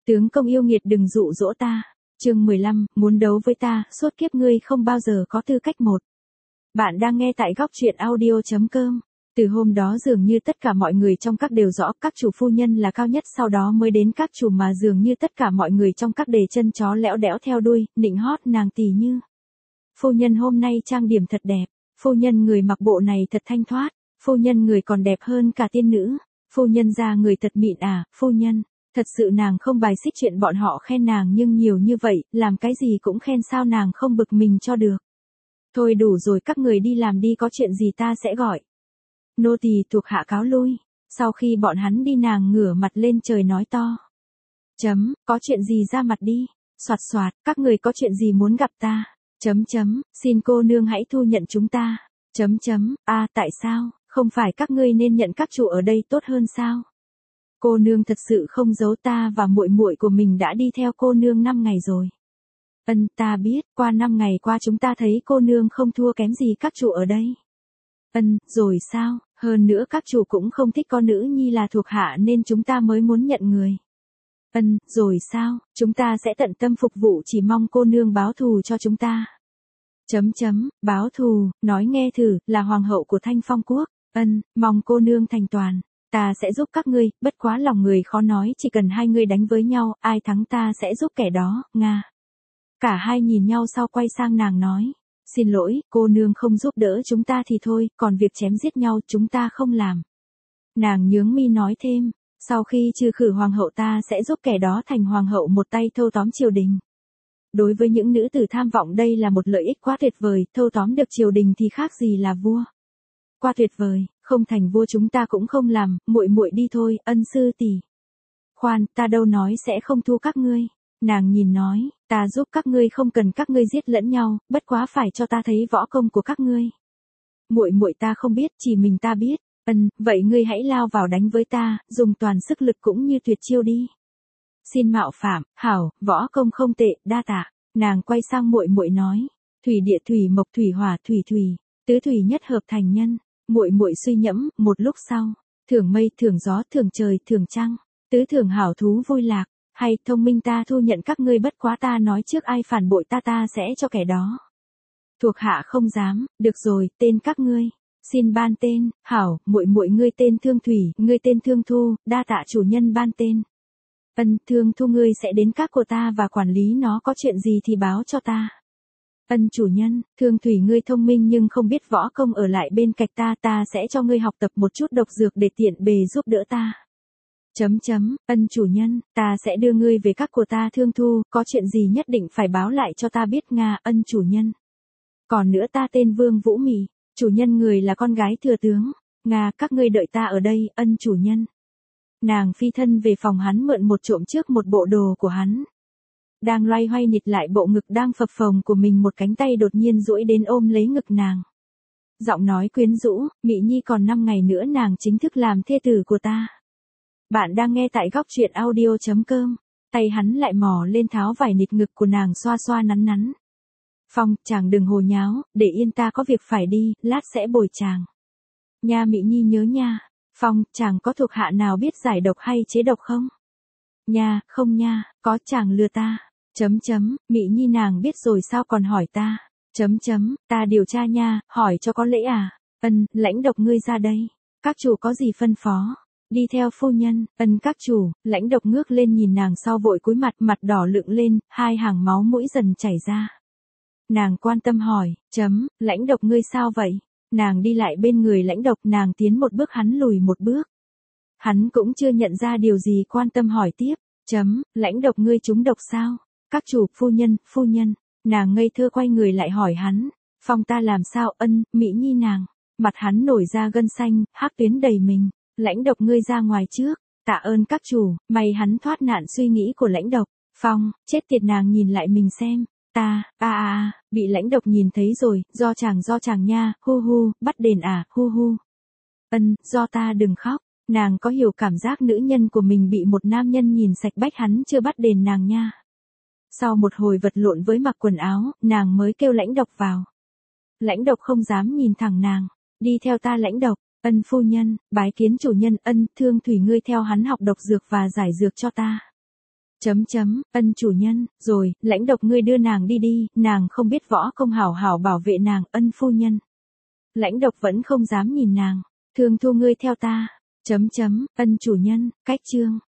Tướng công yêu nghiệt đừng dụ dỗ ta. Chương 15, muốn đấu với ta, suốt kiếp ngươi không bao giờ có tư cách một. Bạn đang nghe tại góc truyện audio.com. Từ hôm đó dường như tất cả mọi người trong các đều rõ các chủ phu nhân là cao nhất, sau đó mới đến các chủ, mà dường như tất cả mọi người trong các đề chân chó lẽo đẽo theo đuôi, nịnh hót nàng Tỳ Như. Phu nhân hôm nay trang điểm thật đẹp, phu nhân người mặc bộ này thật thanh thoát, phu nhân người còn đẹp hơn cả tiên nữ, phu nhân da người thật mịn à, phu nhân. Thật sự nàng không bài xích chuyện bọn họ khen nàng, nhưng nhiều như vậy, làm cái gì cũng khen, sao nàng không bực mình cho được. Thôi đủ rồi, các người đi làm đi, có chuyện gì ta sẽ gọi. Nô tỳ thuộc hạ cáo lui. Sau khi bọn hắn đi, nàng ngửa mặt lên trời nói to. Có chuyện gì ra mặt đi. Soạt soạt, các người có chuyện gì muốn gặp ta. Xin cô nương hãy thu nhận chúng ta. Tại sao, không phải các ngươi nên nhận các chủ ở đây tốt hơn sao? Cô nương thật sự không giấu, ta và muội muội của mình đã đi theo cô nương 5 ngày rồi. Ta biết, qua 5 ngày qua chúng ta thấy cô nương không thua kém gì các chủ ở đây. Rồi sao, hơn nữa các chủ cũng không thích con nữ nhi là thuộc hạ nên chúng ta mới muốn nhận người. Rồi sao, chúng ta sẽ tận tâm phục vụ, chỉ mong cô nương báo thù cho chúng ta. Báo thù, nói nghe thử, là hoàng hậu của Thanh Phong quốc. Mong cô nương thành toàn. Ta sẽ giúp các ngươi, bất quá lòng người khó nói, chỉ cần hai ngươi đánh với nhau, ai thắng ta sẽ giúp kẻ đó, Nga. Cả hai nhìn nhau sau quay sang nàng nói. Xin lỗi, cô nương không giúp đỡ chúng ta thì thôi, còn việc chém giết nhau chúng ta không làm. Nàng nhướng mi nói thêm, sau khi trừ khử hoàng hậu ta sẽ giúp kẻ đó thành hoàng hậu, một tay thâu tóm triều đình. Đối với những nữ tử tham vọng đây là một lợi ích quá tuyệt vời, thâu tóm được triều đình thì khác gì là vua. Quá tuyệt vời, không thành vua chúng ta cũng không làm, muội muội đi thôi, ân sư tỷ. Khoan, ta đâu nói sẽ không thu các ngươi. Nàng nhìn nói, ta giúp các ngươi không cần các ngươi giết lẫn nhau, bất quá phải cho ta thấy võ công của các ngươi. Muội muội ta không biết, chỉ mình ta biết. Vậy ngươi hãy lao vào đánh với ta, dùng toàn sức lực cũng như tuyệt chiêu đi. Xin mạo phạm, hảo, võ công không tệ, đa tạ. Nàng quay sang muội muội nói, thủy địa thủy mộc thủy hỏa thủy thủy, tứ thủy nhất hợp thành nhân. Muội muội suy nhẫm, một lúc sau, thưởng mây, thưởng gió, thưởng trời, thưởng trăng, tứ thưởng hảo thú vui lạc, hay thông minh ta thu nhận các ngươi, bất quá ta nói trước ai phản bội ta sẽ cho kẻ đó. Thuộc hạ không dám, được rồi, tên các ngươi, xin ban tên, hảo, muội muội ngươi tên Thương Thủy, ngươi tên Thương Thu, đa tạ chủ nhân ban tên. Thương Thu ngươi sẽ đến các của ta và quản lý nó, có chuyện gì thì báo cho ta. Chủ nhân, Thương Thủy ngươi thông minh nhưng không biết võ công, ở lại bên cạnh ta sẽ cho ngươi học tập một chút độc dược để tiện bề giúp đỡ ta. Chủ nhân, ta sẽ đưa ngươi về các của ta Thương Thu, có chuyện gì nhất định phải báo lại cho ta biết, Nga. Chủ nhân. Còn nữa, ta tên Vương Vũ Mị, chủ nhân người là con gái thừa tướng, Nga, các ngươi đợi ta ở đây, chủ nhân. Nàng phi thân về phòng hắn, mượn một trộm trước một bộ đồ của hắn. Đang loay hoay nịt lại bộ ngực đang phập phồng của mình, một cánh tay đột nhiên duỗi đến ôm lấy ngực nàng. Giọng nói quyến rũ, Mị Nhi, còn 5 ngày nữa nàng chính thức làm thê tử của ta. Bạn đang nghe tại góc truyện audio.com. Tay hắn lại mò lên tháo vải nịt ngực của nàng, xoa xoa nắn nắn. Phong, chàng đừng hồ nháo, để yên, ta có việc phải đi, lát sẽ bồi chàng. Nha Mị Nhi nhớ nha. Phong, chàng có thuộc hạ nào biết giải độc hay chế độc không? Nha, không nha, có, chàng lừa ta. Mị Nhi, nàng biết rồi sao còn hỏi ta. Ta điều tra nha, hỏi cho có lễ à. Lãnh độc ngươi ra đây. Các chủ có gì phân phó? Đi theo phu nhân. Các chủ. Lãnh độc ngước lên nhìn nàng sau vội cúi mặt, mặt đỏ lựng lên, hai hàng máu mũi dần chảy ra. Nàng quan tâm hỏi, lãnh độc ngươi sao vậy? Nàng đi lại bên người lãnh độc, nàng tiến một bước hắn lùi một bước. Hắn cũng chưa nhận ra điều gì, quan tâm hỏi tiếp, lãnh độc ngươi trúng độc sao? Các chủ, phu nhân. Nàng ngây thơ quay người lại hỏi hắn, Phong, ta làm sao? Mị Nhi nàng. Mặt hắn nổi ra gân xanh, hắc tuyến đầy mình. Lãnh độc ngươi ra ngoài trước. Tạ ơn các chủ. May hắn thoát nạn suy nghĩ của lãnh độc. Phong, chết tiệt, nàng nhìn lại mình xem. Bị lãnh độc nhìn thấy rồi, do chàng nha, bắt đền à, do ta, đừng khóc. Nàng có hiểu cảm giác nữ nhân của mình bị một nam nhân nhìn sạch bách, hắn chưa bắt đền nàng nha. Sau một hồi vật lộn với mặc quần áo, nàng mới kêu lãnh độc vào. Lãnh độc không dám nhìn thẳng nàng. Đi theo ta lãnh độc. Phu nhân, bái kiến chủ nhân. Thương Thủy ngươi theo hắn học độc dược và giải dược cho ta. Ân chủ nhân, rồi, lãnh độc ngươi đưa nàng đi đi, nàng không biết võ công hảo hảo bảo vệ nàng, ân phu nhân. Lãnh độc vẫn không dám nhìn nàng, Thương Thu ngươi theo ta. Ân chủ nhân, cách chương.